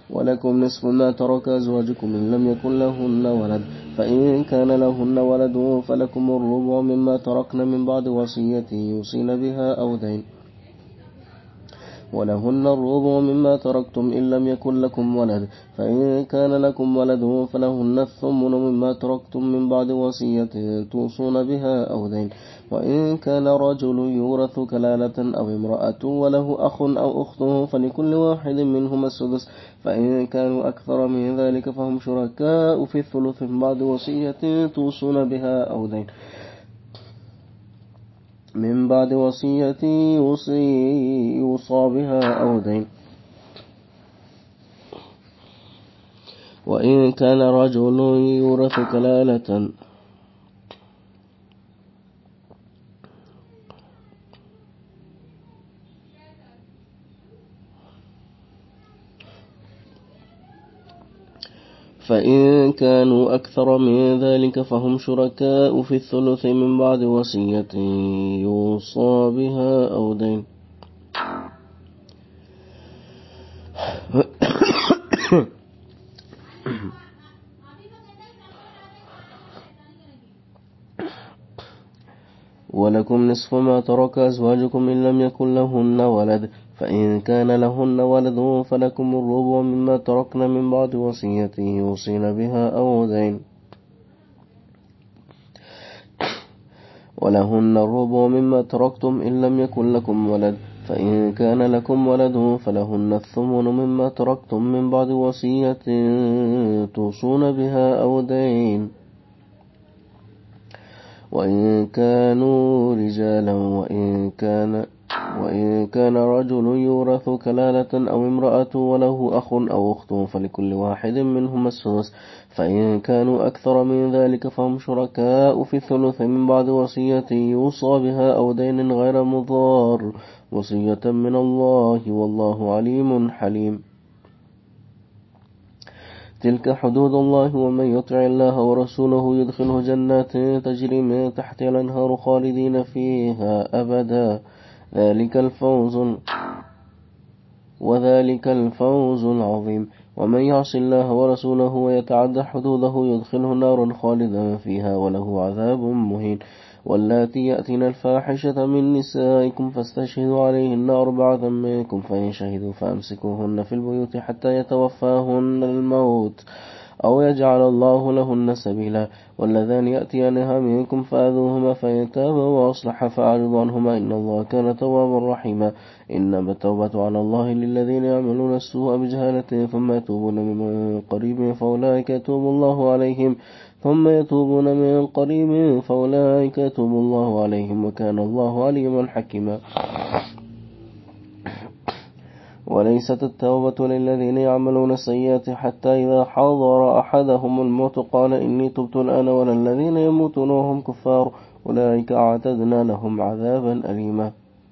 ولكم نصف ما ترك أزواجكم إن لم يكن لهن ولد، فإن كان لهن ولد فلكم الربع مما تركن من بعد وصية يوصين بها أو دين، ولهن الربع مما تركتم إن لم يكن لكم ولد، فإن كان لكم ولد فلهن الثمن مما تركتم من بعد وصية توصون بها أو دين، وإن كان رجل يورث كلالة أو امرأة وله أخ أو أخت فلكل واحد منهما السدس، فإن كانوا أكثر من ذلك فهم شركاء في الثلث من بعد وصية توصون بها أو دين، من بعد وصية يوصى بها أو دين. وإن كان رجل يورث كلالة فإن كانوا أكثر من ذلك فهم شركاء في الثلث من بعد وصية يوصى بها أو دين. ولكم نصف ما ترك أزواجكم إن لم يكن لهن ولد، فإن كان لهن ولد فلكم الربع مما تركن من بعد وصية يوصين بها أو دين، ولهن الربع مما تركتم إن لم يكن لكم ولد، فإن كان لكم ولد فلهن الثمن مما تركتم من بعد وصية توصون بها أو دين، وإن كانوا رجالا وإن كان رجل يورث كلالة أو امرأة وله أخ أو أخت فلكل واحد منهما السدس، فإن كانوا أكثر من ذلك فهم شركاء في الثلث من بعد وصية يوصى بها أو دين غير مضار، وصية من الله والله عليم حليم. تلك حدود الله ومن يطع الله ورسوله يدخله جنات تجري من تحتها الأنهار خالدين فيها أبدا، وذلك الفوز العظيم. ومن يعص الله ورسوله ويتعدى حدوده يدخله نارا خالدا فيها وله عذاب مهين. واللاتي يأتين الفاحشة من نسائكم فاستشهدوا عليهن 4 منكم، فإن شهدوا فأمسكوهن في البيوت حتى يتوفاهن الموت أو يجعل الله لهن سبيلا. واللذان يأتيانها منكم فآذوهما فإن تابا وأصلحا فأعرضوا عنهما إن الله كان توابا رحيما. إنما التوبة على الله للذين يعملون السوء بجهالة ثم يتوبون من قريب فأولئك يتوب الله عليهم وكان الله عليما حكيما. وليست التوبة للذين يعملون السيئات حتى إذا حضر أحدهم الموت قال إني تبت الآن، ولا الذين يموتون وهم كفار أولئك أعتدنا لهم عذابا أليما.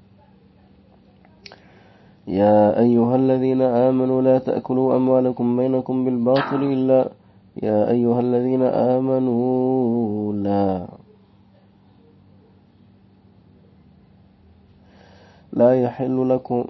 يا أيها الذين آمنوا لا تأكلوا أموالكم بينكم بالباطل لا يحل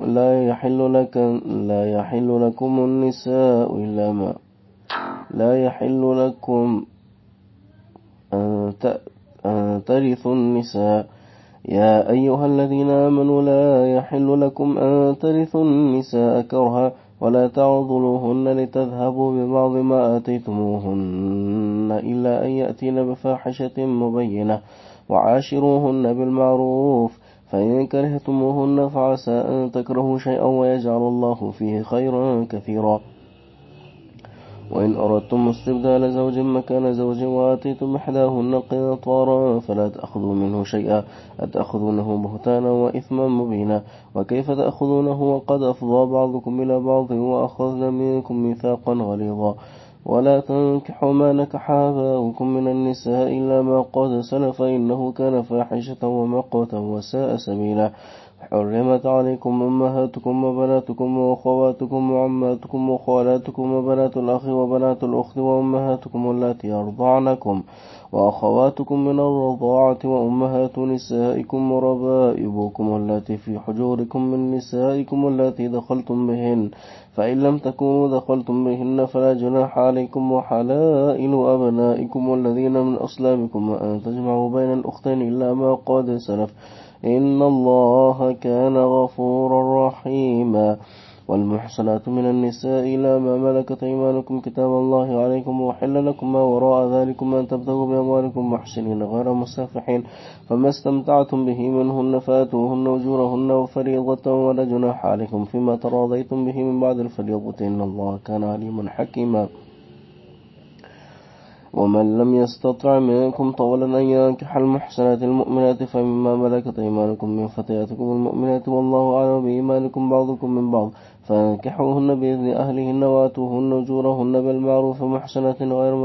لكم النساء إلا ما لا يحل لكم أن ترثوا النساء. يا أيها الذين آمنوا لا يحل لكم أن ترثوا النساء كرها ولا تعضلوهن لتذهبوا ببعض ما آتيتموهن إلا أن يأتين بفاحشة مبينة وعاشروهن بالمعروف، فإن كرهتموهن فعسى أن تكرهوا شيئا ويجعل الله فيه خيرا كثيرا. وإن أردتم استبدال زوج مكان زوج وآتيتم إحداهن قنطارا فلا تأخذوا منه شيئا أتأخذونه بهتانا وإثما مبينا. وكيف تأخذونه وقد أفضى بعضكم إلى بعض وأخذن منكم ميثاقا غليظا. ولا تنكحوا ما نكح آباؤكم من النساء إلا ما قد سلف إنه كان فاحشة ومقتا وساء سبيلا. حرمت عليكم أمهاتكم وبناتكم وأخواتكم وعماتكم وخالاتكم وبنات الأخ وبنات الأخت وأمهاتكم اللاتي أرضعنكم وأخواتكم من الرضاعة وأمهات نسائكم وربائبكم اللاتي في حجوركم من نسائكم اللاتي دخلتم بهن، فإن لم تكونوا دخلتم بهن فلا جناح عليكم، وحلائل أبنائكم الذين من أصلابكم، وأن تجمعوا بين الأختين إلا ما قد سلف، إن الله كان غفورا رحيما. والمحصنات من النساء إلا ما ملكت أيمانكم كتاب الله عليكم، وحل لكم ما وراء ذلكم أن تبتغوا بأموالكم محسنين غير مسافحين، فما استمتعتم به منهن فآتوهن أجورهن وفريضة، ولا جناح عليكم فيما تراضيتم به من بعد الفريضة، إن الله كان عليما حكيما. ومن لم يستطع منكم طولا أن ينكح المحسنات المؤمنات فمما ملكت أيمانكم من فتياتكم المؤمنات، والله أعلم بإيمانكم بعضكم من بعض، فانكحوهن بإذن أهلهن وآتوهن أجورهن بالمعروف محسنات غير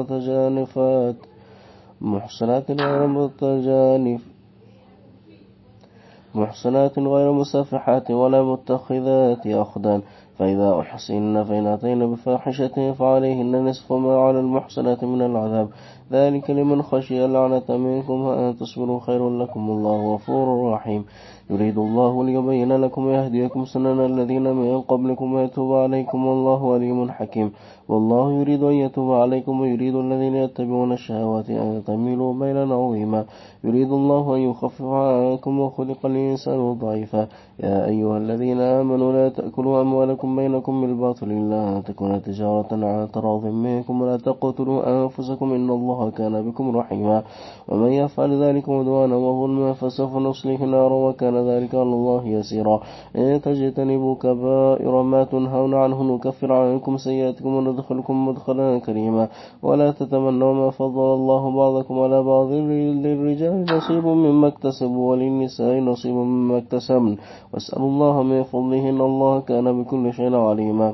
محسنات غير مسافحات ولا متخذات أخدان، فإذا أحسن فإن أتين بفاحشة فعليهن نصف ما على المحسنات من العذاب، ذلك لمن خشي اللعنة منكم، وأن تصبروا خير لكم، الله غفور رحيم. يريد الله ليبين لكم ويهديكم سنن الذين من قبلكم ويتوب عليكم، والله عليم حكيم. والله يريد أن يتوب عليكم ويريد الذين يتبعون الشهوات أن تميلوا ميلا عظيما. يريد الله أن يخفف عنكم وخلق الإنسان ضعيفا. يا أيها الذين آمنوا لا تأكلوا أموالكم بينكم بالباطل إلا أن تكون تجارة عن تراض منكم، ولا تقتلوا أنفسكم إن الله كان بكم رحيما. ومن يفعل ذلك عدوانا وظلما فسوف نصليه نارا، وكان ذلك على الله يسيرا. إن تجتنبوا كبائر ما تنهون عنه نكفر عنكم سيئاتكم وندخلكم مدخلا كريما. ولا تتمنوا ما فضل الله بعضكم على بعض، للرجال نصيب مما اكتسبوا وللنساء نصيب مما اكتسبن، واسألوا الله من فضله إن الله كان بكل شيء عليما.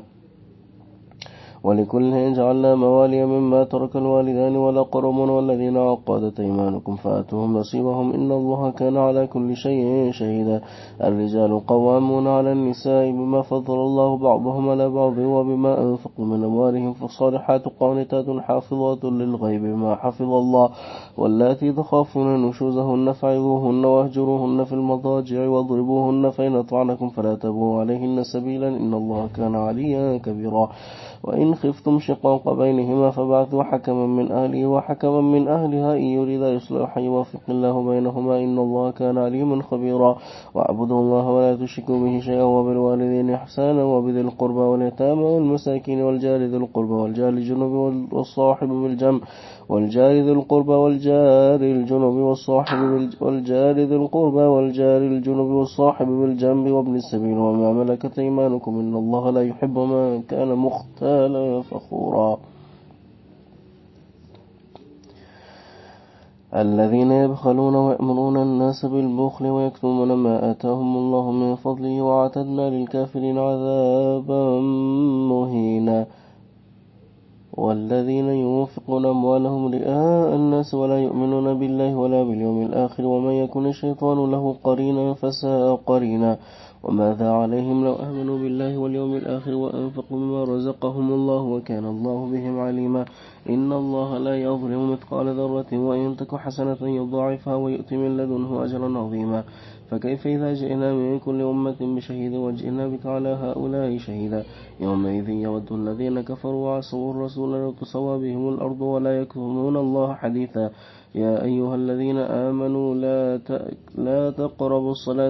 ولكل جعلنا موالي مما ترك الوالدان والأقربون والذين عقدت أيمانكم فآتوهم نصيبهم، إن الله كان على كل شيء شهيدا. الرجال قوامون على النساء بما فضل الله بعضهم على بعض وبما أنفقوا من أموالهم، فالصالحات قانتات حافظات للغيب بما حفظ الله، واللاتي تخافون نشوزهن فعظوهن واهجروهن في المضاجع واضربوهن، فإن أطعنكم فلا تبغوا عليهن سبيلا إن الله كان عليا كبيرا. وإن خفتم شقاق بينهما فبعثوا حكما من أهله وحكما من أهلها إن يريدا إصلاحا يوفق الله بينهما إن الله كان عليما خبيرا. واعبدوا الله ولا تشركوا به شيئا، وبالوالدين إحسانا، وبذي القربى واليتامى والمساكين والجار ذي القربى والجار الجنب والصاحب بالجنب والجار ذي القربى والجار الجنب والصاحب بالجنب وابن السبيل وما ملكت أيمانكم إن الله لا يحب من كان مختالا فخورا. الذين يبخلون ويأمرون الناس بالبخل ويكتمون ما آتاهم الله من فضله، وأعتدنا للكافرين عذابا مهينا. والذين ينفقون أموالهم رئاء الناس ولا يؤمنون بالله ولا باليوم الآخر، ومن يكن الشيطان له قرينا فساء قرينا. وماذا عليهم لو آمنوا بالله واليوم الآخر وأنفقوا مما رزقهم الله، وكان الله بهم عليما. إن الله لا يظلم مثقال ذرة وإن تك حسنة يضاعفها ويؤتي من لدنه أجرا عظيما. فكيف إذا جئنا من كل أمة بشهيد وجئنا بك على هؤلاء شهيدا، يومئذ يود الذين كفروا وعصوا الرسول لو تسوى بهم الأرض ولا يكتمون الله حديثا. يا أيها الذين آمنوا لا تقربوا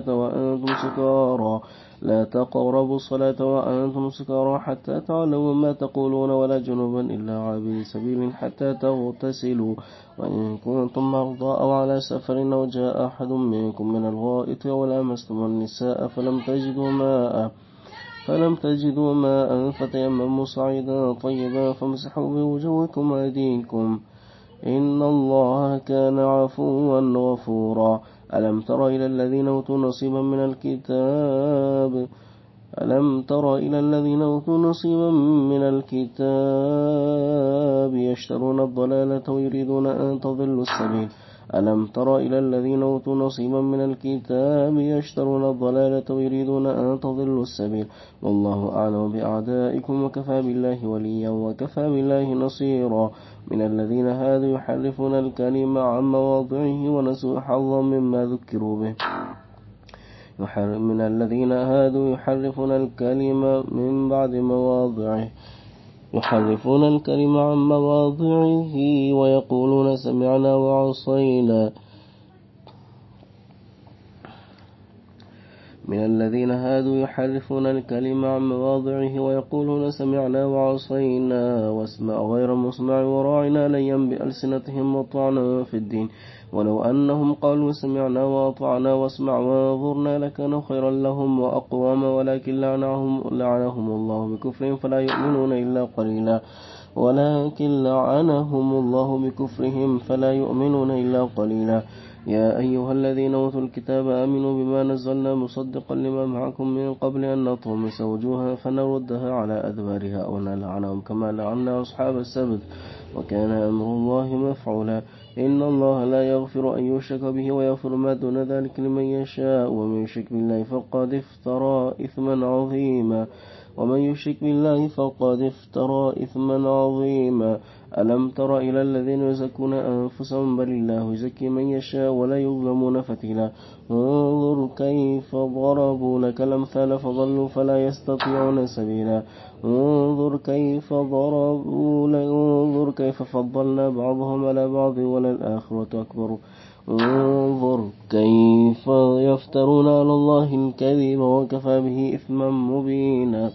الصلاة وأنتم سكارى حتى تعلموا ما تقولون، ولا جنبا إلا عابري سبيل حتى تغتسلوا، وإن كنتم مرضى أو على سفر أو جاء أحد منكم من الغائط أو لامستم النساء فلم تجدوا ماء فتيمموا صعيدا طيبا فامسحوا بوجوهكم وأيديكم إن الله كان عفوا غفورا. ألم تر إلى الذين أوتوا نصيبا من الكتاب يشترون الضلالة ويريدون أن تضلوا السبيل. ألم تر إلى الذين أوتوا نصيبا من الكتاب يشترون الضلالة ويريدون أن تضلوا السبيل والله أعلم بأعدائكم وكفى بالله وليا وكفى بالله نصيرا من الذين هادوا يحرفون الكلم عن مواضعه ونسوا حظا مما ذكروا به من الذين هادوا يحرفون الكلم من بعد مواضعه يحرفون الكلم عن مواضعه ويقولون سمعنا وعصينا من الذين هادوا يحرفون الكلم عن مواضعه ويقولون سمعنا وعصينا واسمع غير مسمع وراعنا ليا بألسنتهم وطعنا في الدين ولو أنهم قالوا سمعنا وأطعنا واسمع وانظرنا لكان خيرا لهم وأقوام ولكن لعنهم الله بكفرهم فلا يؤمنون إلا قليلا ولكن لعنهم الله بكفرهم فلا يؤمنون إلا قليلا يا أيها الذين أوتوا الكتاب آمنوا بما نزلنا مصدقا لما معكم من قبل أن نطمس وجوها فنردها على أدبارها أو نلعنهم كما لعنا أصحاب السبت وكان أمر الله مفعولا إن الله لا يغفر أن يشرك به ويغفر ما دون ذلك لمن يشاء ومن يشرك بالله فقد افترى إثما عظيما ألم تر إلى الذين يزكون أنفسهم بل الله يزكي من يشاء ولا يظلمون فتيلا انظر كيف ضربوا لك الأمثال فضلوا فلا يستطيعون سبيلا انظر كيف فضلنا بعضهم على بعض وللآخرة أكبر انظر كيف يفترون على الله الكذب وكفى به إثما مبينا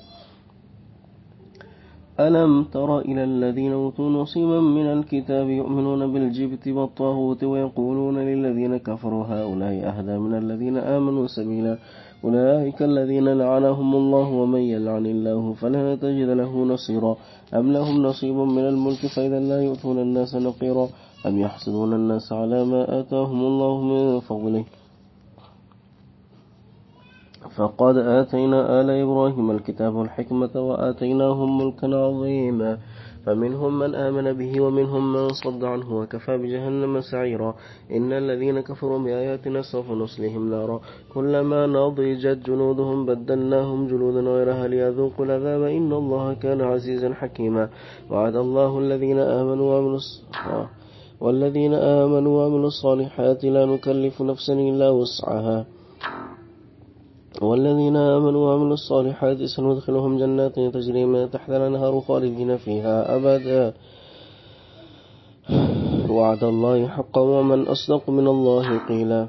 ألم تر إلى الذين أوتوا نصيبا من الكتاب يؤمنون بالجبت والطاغوت ويقولون للذين كفروا هؤلاء أهدى من الذين آمنوا سبيلا أولئك الذين لعنهم الله ومن يلعن الله فلا تجد له نصيرا أم لهم نصيب من الملك فإذا لا يؤتون الناس نقيرا أم يحسدون الناس على ما آتاهم الله من فضله فقد آتينا آل إبراهيم الكتاب والحكمة وآتيناهم ملكا عظيما فمنهم من آمن به ومنهم من صد عنه وكفى بجهنم سعيرا إن الذين كفروا بآياتنا سوف نصليهم نارا كلما نضجت جنودهم بدلناهم جلودا غيرها ليذوقوا العذاب إن الله كان عزيزا حكيما وعد الله الذين آمنوا وعملوا الصالحات لا نكلف نفسا إلا وسعها والذين آمنوا وعملوا الصالحات سندخلهم جنات تجري من تحتها الأنهار خالدين فيها أبدا وعد الله حقا ومن أصدق من الله قيلا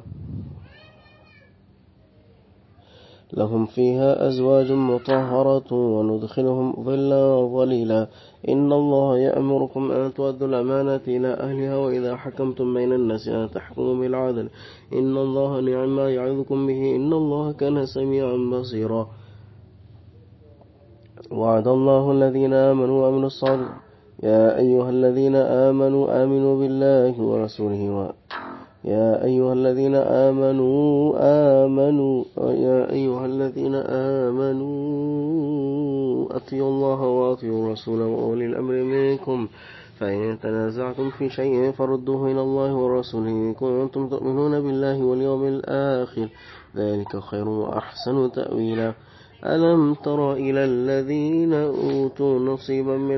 لهم فيها أزواج مطهرة وندخلهم ظلا ظليلا إن الله يأمركم أن تؤدوا الأمانات إلى أهلها وإذا حكمتم بين الناس أن تحكموا بالعدل إن الله نعم ما يعظكم به إن الله كان سميعا بصيرا وعد الله الذين آمنوا وعملوا الصالحات يا أيها الذين آمنوا آمنوا بالله ورسوله يا أيها الذين آمنوا أطيعوا الله وأطيعوا الرسول وأولي الأمر منكم فإن تنازعتم في شيء فردوه إلى الله ورسوله إن كنتم تؤمنون بالله واليوم الآخر ذلك خير وأحسن تأويلا ألم تر إلى الذين أوتوا نصيبا من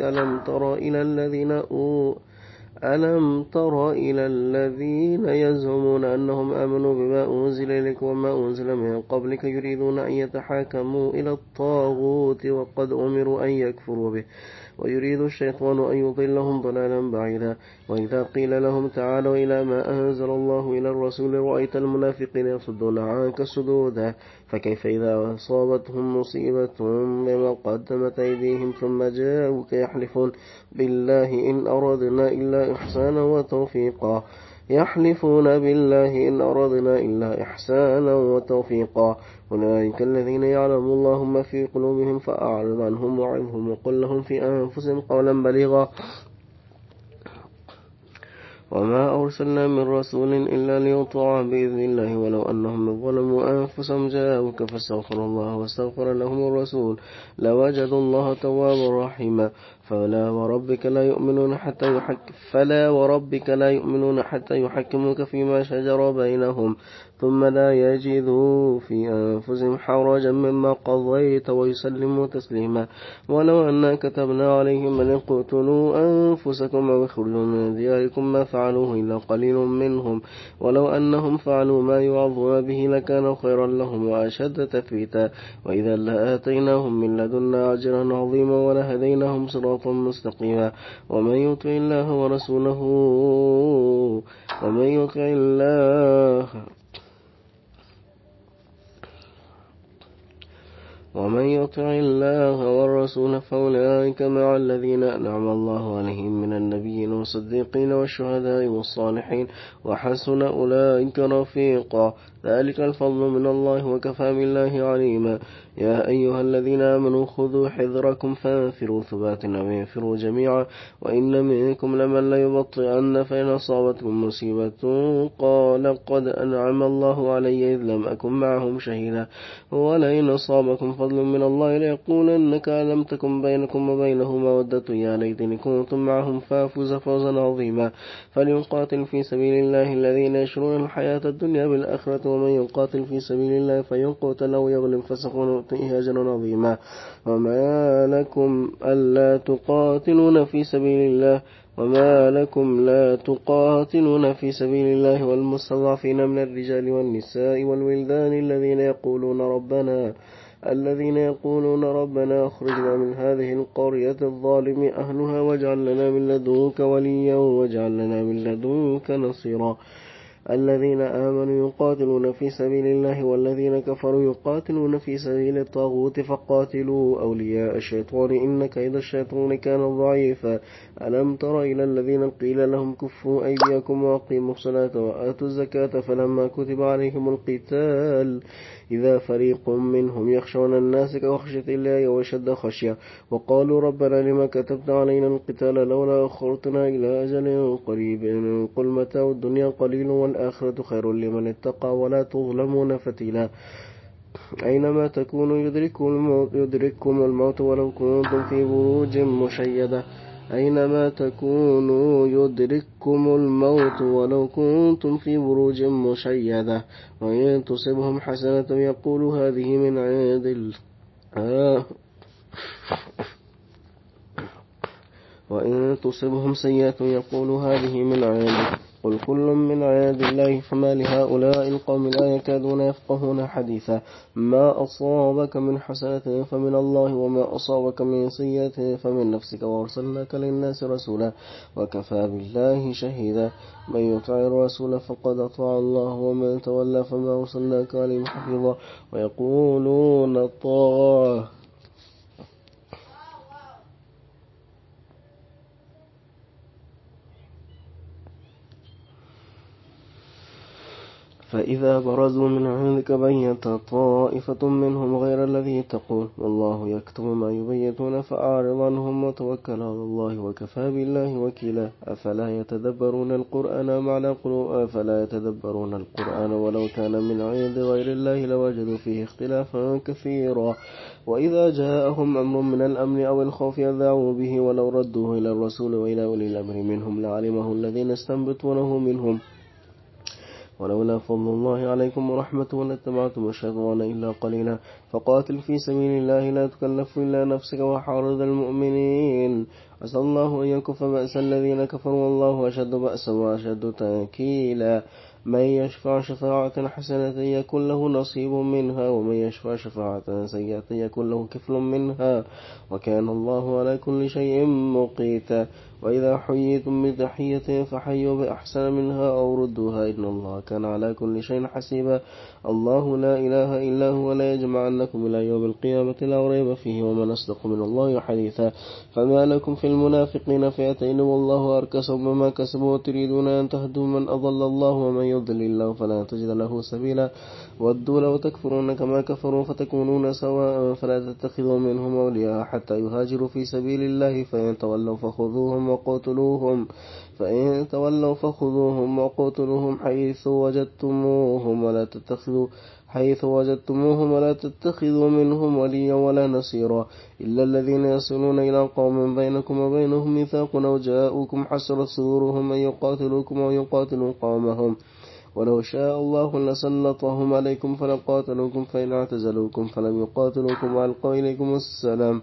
ألم تر إلى الذين يزعمون أنهم آمنوا بما أنزل إليك وما أنزل من قبلك يريدون أن يتحاكموا إلى الطاغوت وقد أمروا أن يكفروا به ويريد الشيطان أن يضلهم ضلالا بعيدا وإذا قيل لهم تعالوا إلى ما أنزل الله إلى الرسول رأيت المنافقين يصدون عنك صدودا فكيف إذا أصابتهم مصيبة بما قدمت أيديهم ثم جاءوك يحلفون بالله إن أردنا إلا إحسانا وتوفيقا أولئك الذين يعلم الله ما في قلوبهم فأعرض عنهم وعظهم وقل لهم في أنفسهم قولا بليغا وما أرسلنا من رسول إلا ليطاع بإذن الله ولو أنهم ظلموا أنفسهم جاءوك فاستغفروا الله واستغفر لهم الرسول لوجدوا الله توابا رحيما فلا وربك لا يؤمنون حتى يحكموك فيما شجر بينهم ثم لا يجدوا في أنفسهم حرجا مما قضيت ويسلموا تسليما ولو أننا كتبنا عليهم أن اقتلوا أنفسكم أو اخرجوا من دياركم ما فعلوه إلا قليل منهم ولو أنهم فعلوا ما يوعظون به لكان خيرا لهم وأشد تثبيتا وإذا لآتيناهم من لدنا أجرا عظيما ولهديناهم صراطا مستقيما ومن يطع الله ورسوله والرسول فأولئك مع الذين أنعم الله عليهم من النبيين والصديقين والشهداء والصالحين وحسن أولئك رفيقا ذلك الفضل من الله وكفى بالله عليما يا أيها الذين آمنوا خذوا حذركم فانفروا ثبات أو انفروا جميعا وإن منكم لمن ليبطئن فإن أصابتكم مصيبة قال قد أنعم الله علي إذ لم أكن معهم شهيدا ولئن أصابكم فضل من الله ليقولن كأن لم تكن بينكم وبينه مودة يا ليتني كنتم معهم فافوز فوزا عظيما فليقاتل في سبيل الله الذين يشرون الحياة الدنيا بالآخرة ومن يقاتل في سبيل الله فيقتل أو يغلب فسوف نؤتيه أجرا عظيما وما لكم لا تقاتلون في سبيل الله والمستضعفين من الرجال والنساء والولدان الذين يقولون ربنا أخرجنا من هذه القرية الظالم أهلها واجعل لنا من لدنك وليا واجعل لنا من لدنك نصيرا الذين آمنوا يقاتلون في سبيل الله والذين كفروا يقاتلون في سبيل الطاغوت فقاتلوا أولياء الشيطان إن كيد الشيطان كان ضعيفا ألم تر إلى الذين قيل لهم كفوا أيديكم وأقيموا الصلاة وآتوا الزكاة فلما كتب عليهم القتال إذا فريق منهم يخشون الناس كخشية الله وشد خشية وقالوا ربنا لما كتبت علينا القتال لولا أخرتنا إلى أجل قريب قل متاع الدنيا قليل والآخرة خير لمن اتقى ولا تظلمون فتيلا أينما تكونوا يدرككم الموت ولو كنتم في بروج مشيدة وإن تصبهم حسنة يقولوا هذه من عند الله وإن تصبهم سيئة يقولوا هذه من عندك قل كل من عند الله فما لهؤلاء القوم لا يكادون يفقهون حديثا ما أصابك من حسنة فمن الله وما أصابك من سيئة فمن نفسك وأرسلناك للناس رسولا وكفى بالله شهيدا من يطع الرسول فقد أطاع الله ومن تولى فما أرسلناك عليهم حفيظا ويقولون طاعة فإذا برزوا من عندك بينت طائفة منهم غير الذي تقول والله يكتب ما يبيتون فأعرض عنهم وتوكل على الله وكفى بالله وكيلا أفلا يتدبرون القرآن ولو كان من عند غير الله لوجدوا فيه اختلافا كثيرا وإذا جاءهم أمر من الأمن أو الخوف يذاعوا به ولو ردوه إلى الرسول وإلى أولي الأمر منهم لعلمه الذين استنبطونه منهم ولولا فضل الله عليكم ورحمته لاتبعتم الشيطان إلا قليلا فقاتل في سبيل الله لا تكلف إلا نفسك وحارض المؤمنين عسى الله أن يكف بأس الذين كفروا والله أشد بأسا وأشد تنكيلا من يشفع شفاعة حسنة يكن له نصيب منها ومن يشفع شفاعة سيئة يكن له كفل منها وكان الله على كل شيء مقيتا وإذا حييتم بتحية فحيوا بأحسن منها أو ردوها إن الله كان على كل شيء حسيبا الله لا إله إلا هو لا يجمعنكم إلى يوم القيامة لا ريب فيه ومن أصدق من الله حديثا فما لكم في المنافقين فئتين والله أركسهم بما كسبوا وتريدون أن تهدوا من أضل الله ومن يضلل الله فلا تجد له سبيلا ودوا لو تكفرون كما كفروا فتكونون سواء فلا تتخذوا منهم أولياء حتى يهاجروا في سبيل الله فإن تولوا فخذوهم فخذوهم وقتلوهم، فإن تولوا فخذوهم وقتلوهم حيث وجدتموهم ولا تتخذوا منهم وليا ولا نصيرا إلا الذين يصلون إلى قوم بينكم وبينهم ميثاق أو جاءوكم حسرت صدورهم أن يقاتلوكم أو يقاتلوا قومهم ولو شاء الله لسلطهم عليكم فلقاتلوكم فإن اعتزلوكم فلم يقاتلوكم وألقوا إليكم السلام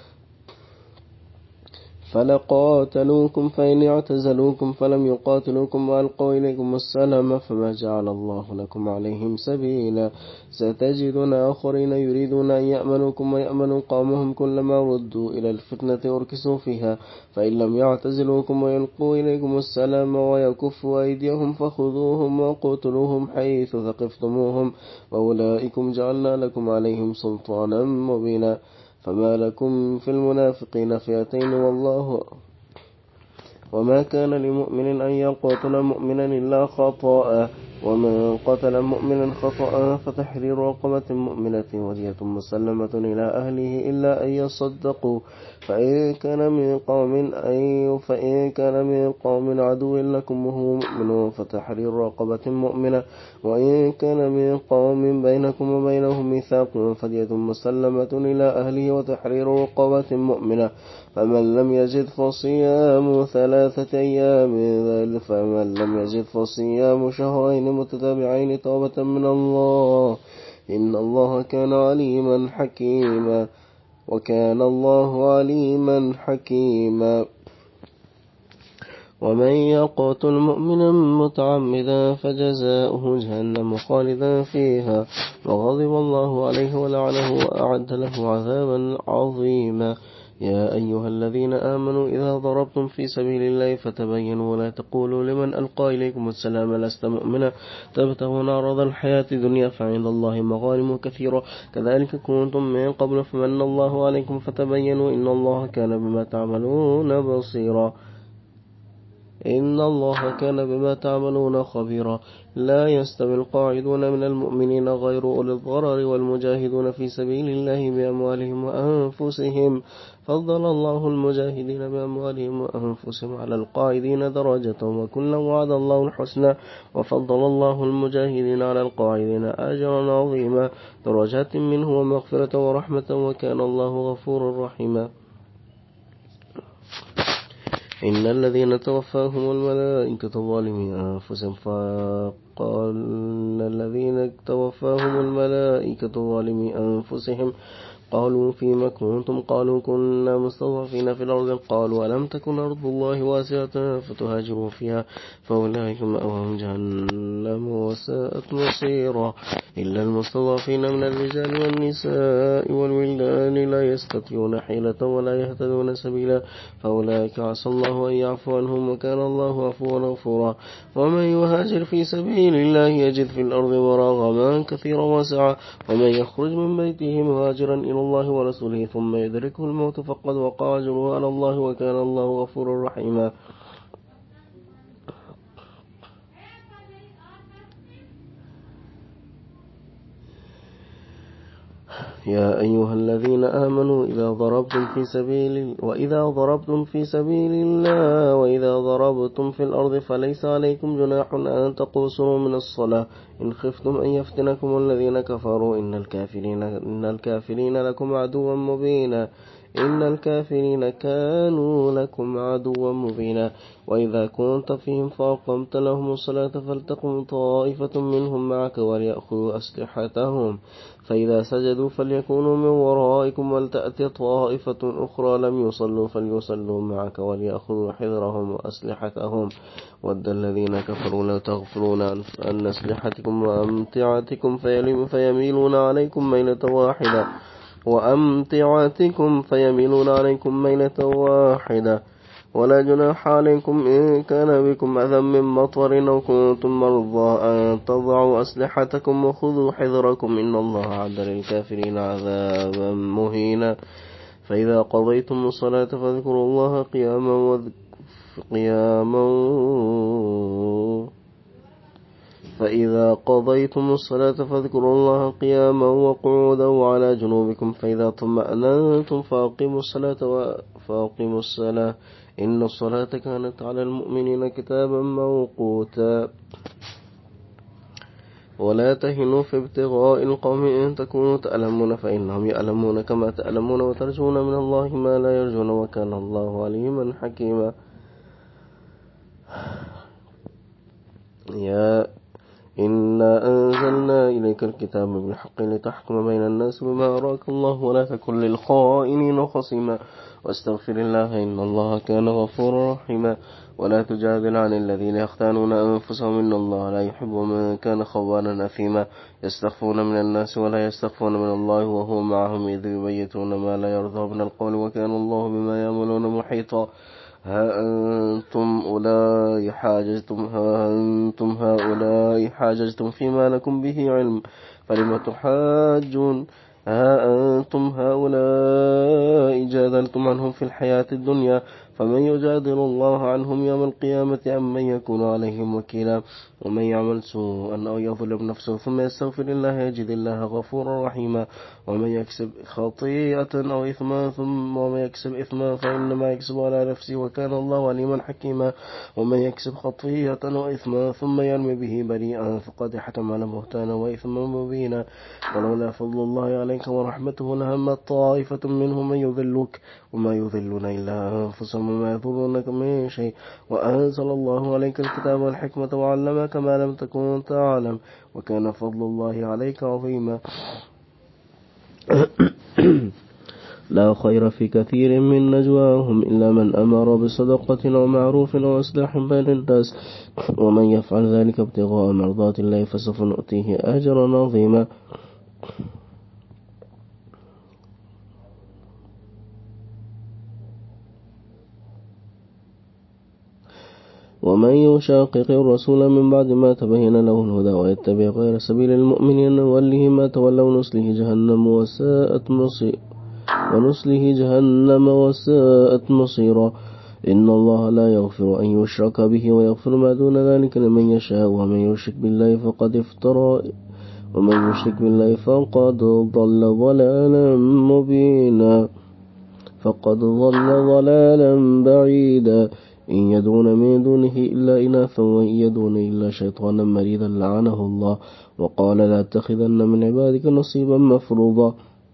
فإن اعتزلوكم فلم يقاتلوكم وألقوا إليكم السلام فما جعل الله لكم عليهم سبيلا ستجدون آخرين يريدون أن يأمنوكم ويأمنوا قومهم كلما ردوا إلى الفتنة أركسوا فيها فإن لم يعتزلوكم ويلقوا إليكم السلام ويكفوا أيديهم فخذوهم وقتلوهم حيث ثقفتموهم وأولئكم جعلنا لكم عليهم سلطانا مبينا فما لكم في المنافقين فئتين وما كان لمؤمن أن يقتل مؤمنا إلا خطأ ومن قتل مؤمنا خطأ فتحرير رقبة مؤمنة ودية مسلمة إلى أهله إلا أن يصدقوا فإن كان من قوم عدو لكم وهو مؤمن فتحرير رقبة مؤمنة وإن كان من قوم بينكم وبينهم ميثاق فدية مسلمة إلى أهله وتحرير رقبة مؤمنة فمن لم يجد فصيام 3 أيام فمن لم يجد فصيام شهرين متتابعين توبة من الله إن الله كان عليما حكيما وكان الله عليما حكيما ومن يقتل مؤمنا متعمدا فجزاؤه جهنم خالدا فيها وغضب الله عليه ولعنه وأعد له عذابا عظيما يا أيها الذين آمنوا إذا ضربتم في سبيل الله فتبينوا ولا تقولوا لمن ألقى إليكم السلام لست مؤمنا تبتغون عرض الحياة الدنيا فعند الله مغانم كثيرة كذلك كنتم من قبل فمن الله عليكم فتبينوا إن الله كان بما تعملون بصيرا إن الله كان بما تعملون خبيرا لا يستوي القاعدون من المؤمنين غير أولي الضرر والمجاهدون في سبيل الله بأموالهم وأنفسهم فضل الله المجاهدين بأموالهم وأنفسهم على القاعدين درجة وكلا وعد الله الحسنى وفضل الله المجاهدين على القاعدين أجرا عظيما درجات منه ومغفرة ورحمة وكان الله غفورا رحيما إن الذين توفاهم الملائكة ظالمي أنفسهم فقال الذين توفاهم الملائكة ظالمي أنفسهم قالوا فيما كنتم قالوا كنا مستضعفين في الأرض قالوا ألم تكن أرض الله واسعة فتهاجروا فيها فأولئك مأواهم جهنم وساءت مصيرا إلا المستضعفين من الرجال والنساء والولدان لا يستطيعون حيلة ولا يهتدون سبيلا فأولئك عسى الله أن يعفو عنهم وكان الله عفوا غفورا ومن يهاجر في سبيل الله يجد في الأرض مراغما كثيرا واسعا ومن يخرج من بيته مهاجرا إلى الله ورسوله ثم يدركه الموت فقد وقع أجره على الله وكان الله غفورا رحيما يا أيها الذين آمنوا إذا ضربتم في سبيل الله وإذا ضربتم في الأرض فليس عليكم جناح أن تقصروا من الصلاة إن خفتم أن يفتنكم الذين كفروا إن الكافرين لكم عدوا مبينا إن الكافرين كانوا لكم عدوا مبينا وإذا كنت فيهم فأقمت لهم الصلاة فلتقم طائفة منهم معك وليأخذوا أسلحتهم فإذا سجدوا فليكونوا من ورائكم ولتأتي طائفة أخرى لم يصلوا فليصلوا معك وليأخذوا حذرهم وأسلحتهم ود الذين كفروا لو تغفلون عن أسلحتكم وأمتعتكم فيميلون عليكم ميلة واحدة ولا جناح عليكم إن كان بكم أذى من مطر أو كنتم مرضى أن تضعوا أسلحتكم وخذوا حذركم إن الله أعد للكافرين عذابا مهينا فإذا قضيتم الصلاة فاذكروا الله فإذا قضيتم الصلاة فاذكروا الله قياما وقعودا وعلى جنوبكم فإذا اطمأننتم فأقيموا الصلاة إن الصلاة كانت على المؤمنين كتابا موقوتا ولا تهنوا في ابتغاء القوم إن تكونوا تألمون فإنهم يألمون كما تألمون وترجون من الله ما لا يرجون وكان الله عليما حكيما. يا إنا أنزلنا إليك الكتاب بالحق لتحكم بين الناس بما أراك الله ولا تكن للخائنين خصيما واستغفر الله إن الله كان غفورا رحيما. ولا تجادل عن الذين يختانون أنفسهم إن الله لا يحب من كان خوانا أثيما يستخفون من الناس ولا يستخفون من الله وهو معهم إذ يبيتون ما لا يرضى من القول وكان الله بما يعملون محيطا. ها أنتم هؤلاء حاججتم فيما لكم به علم فلم تحاجون. ها أنتم هؤلاء جادلتم عنهم في الحياة الدنيا فمن يجادل الله عنهم يوم القيامة أم من يكون عليهم وكيلا. ومن يعمل سوءا أو يظلم نفسه ثم يستغفر الله يجد الله غفورا رحيما. ومن يكسب خطيئة أو إثما فإنما يكسب على نفسه وكان الله عليما حكيما. ومن يكسب خطيئة أو إثما ثم يرمي به بريئا فقد احتمل بهتانا وإثما مبينا. ولولا فضل الله عليك ورحمته لهم طائفة منهم من يذلك وما يذلون إلا أنفسهم وما يضرونك من شيء وأنزل الله عليك الكتاب والحكمة وعلمك ما لم تكن تعلم وكان فضل الله عليك عظيما. لا خير في كثير من نجواهم إلا من أمر بصدقة أو معروف أو إصلاح بين الناس ومن يفعل ذلك ابتغاء مرضات الله فسوف نؤتيه أجرا عظيما. ومن يشاقق الرسول من بعد ما تبين له الهدى ويتبع غير سبيل المؤمنين نوله ما تولى ونصله جهنم وساءت مصيرا. إن الله لا يغفر أن يشرك به ويغفر ما دون ذلك لمن يشاء ومن يشرك بالله فقد ضل ضلالا بعيدا. إن يدعون من دونه إلا إناثا وإن يدعون إلا شيطانا مريدا لعنه الله وقال لا تتخذن من عبادك نصيبا مفروضا.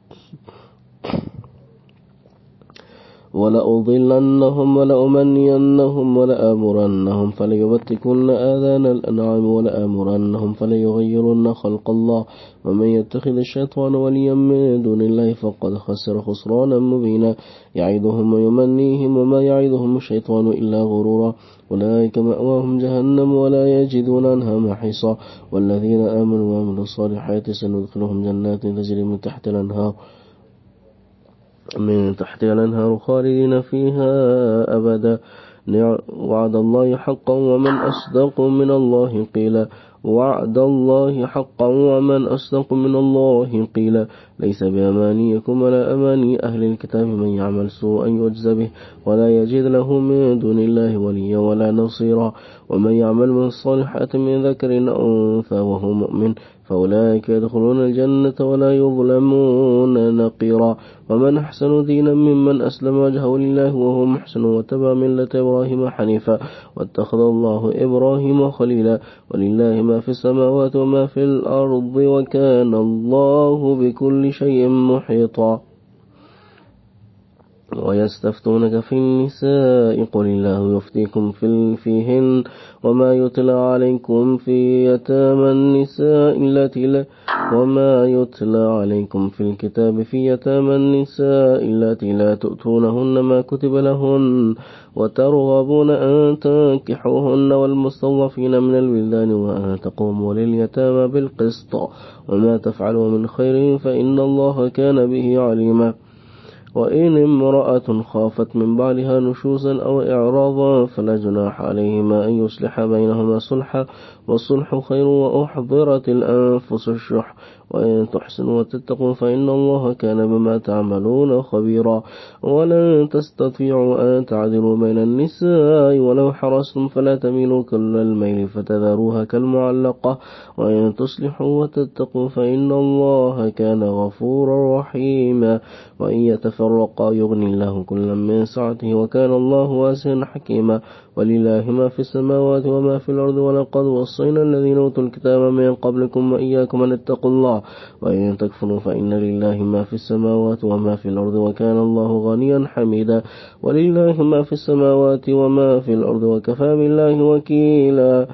ولأضلنهم ولأمنينهم ولآمرنهم فليبتكن آذان الأنعام ولآمرنهم فليغيرن خلق الله ومن يتخذ الشيطان وليا من دون الله فقد خسر خسرانا مبينا. يعظهم ويمنيهم وما يعظهم الشيطان إلا غرورا. أولئك مأواهم جهنم ولا يجدون عنها محيصا. والذين آمنوا وعملوا الصالحات سندخلهم جنات تجري من تحتها الأنهار خالدين فيها أبدا. وعد الله حقا ومن أصدق من الله قيلا. ليس بأمانيكم ولا أماني أهل الكتاب من يعمل سوءا يجزى به ولا يجد له من دون الله وليا ولا نصيرا. ومن يعمل من الصالحات من ذكر أو أنثى وهو مؤمن فأولئك يدخلون الجنة ولا يظلمون نقيرا. ومن أحسن دينا ممن أسلم وجهه لله وهو محسن واتبع ملة إبراهيم حنيفا واتخذ الله إبراهيم خليلا. ولله ما في السماوات وما في الأرض وكان الله بكل شيء محيطا. ويستفتونك في النساء قل الله يفتيكم فيهن وما يتلى عليكم في الكتاب في يتامى النساء التي لا تؤتونهن ما كتب لهن وترغبون أن تنكحوهن والمستضعفين من الولدان وأن تقوموا لليتامى بالقسط وما تفعلوا من خير فإن الله كان به عليما. وإن امرأة خافت من بعلها نشوزا أو إعراضا فلا جناح عليهما أن يصلح بينهما صلحا والصلح خير وأحضرت الأنفس الشح وإن تحسنوا وتتقوا فإن الله كان بما تعملون خبيرا. ولن تستطيعوا أن تعدلوا بين النساء ولو حرصتم فلا تميلوا كل الميل فتذروها كالمعلقة. وإن تصلحوا وتتقوا فإن الله كان غفورا رحيما. وإن يتفرقا يغني الله كلا من سعته وكان الله واسعا حكيما. ولله ما في السماوات وما في الأرض ولقد وصينا الذين أوتوا الكتاب من قبلكم وإياكم أن اتقوا الله. وإن تكفروا فإن لله ما في السماوات وما في الأرض وكان الله غنيا حميدا. ولله ما في السماوات وما في الأرض وكفى بالله وكيلا.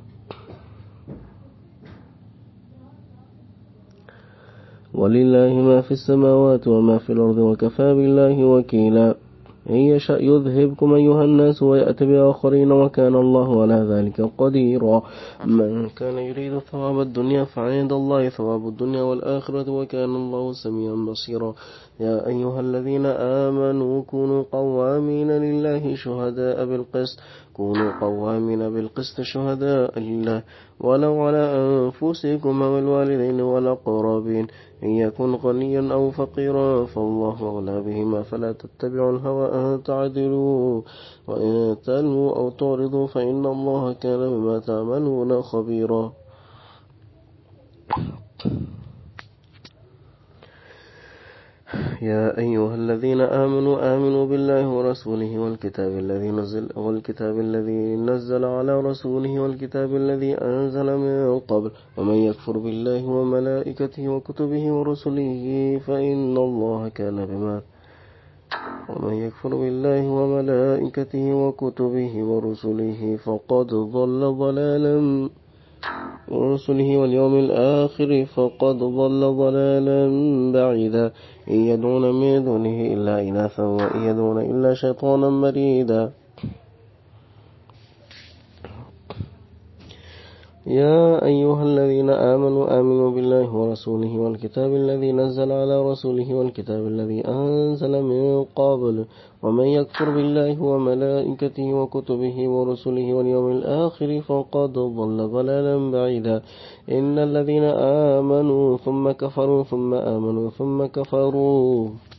ولله ما في السماوات وما في الأرض وكفى بالله وكيلا. إن يشأ يذهبكم أيها الناس ويأتي بآخرين وكان الله على ذلك قديرا. من كان يريد ثواب الدنيا فعند الله ثواب الدنيا والآخرة وكان الله سميعا بصيرا. يا أيها الذين آمنوا كونوا قوامين لله شهداء بالقسط. كونوا قوامين بالقسط شهداء لله ولو على أنفسكم والوالدين والأقربين إن يكن غنيا أو فقيرا فالله أولى بهما فلا تتبعوا الهوى أن تعدلوا. وإن تلووا أو تعرضوا فإن الله كان بما تعملون خبيرا. يا أيها الذين آمنوا بالله ورسوله والكتاب الذي نزل على رسوله والكتاب الذي أنزل من قبل. ومن يكفر بالله وملائكته وكتبه ورسله فإن الله كان بما ومن يكفر بالله وملائكته وكتبه ورسله فقد ضل ضلالا ورسله واليوم الآخر فقد ضل ضلالا بعيدا. إن يدعون من دونه إلا إناثا وإن يدعون إلا شيطانا مريدا. يا أيها الذين آمنوا بالله ورسوله والكتاب الذي نزل على رسوله والكتاب الذي أنزل من قبل. ومن يكفر بالله وملائكته وكتبه ورسله واليوم الآخر فقد ضل ضلالا بعيدا. إن الذين آمنوا ثم كفروا ثم آمنوا ثم كفروا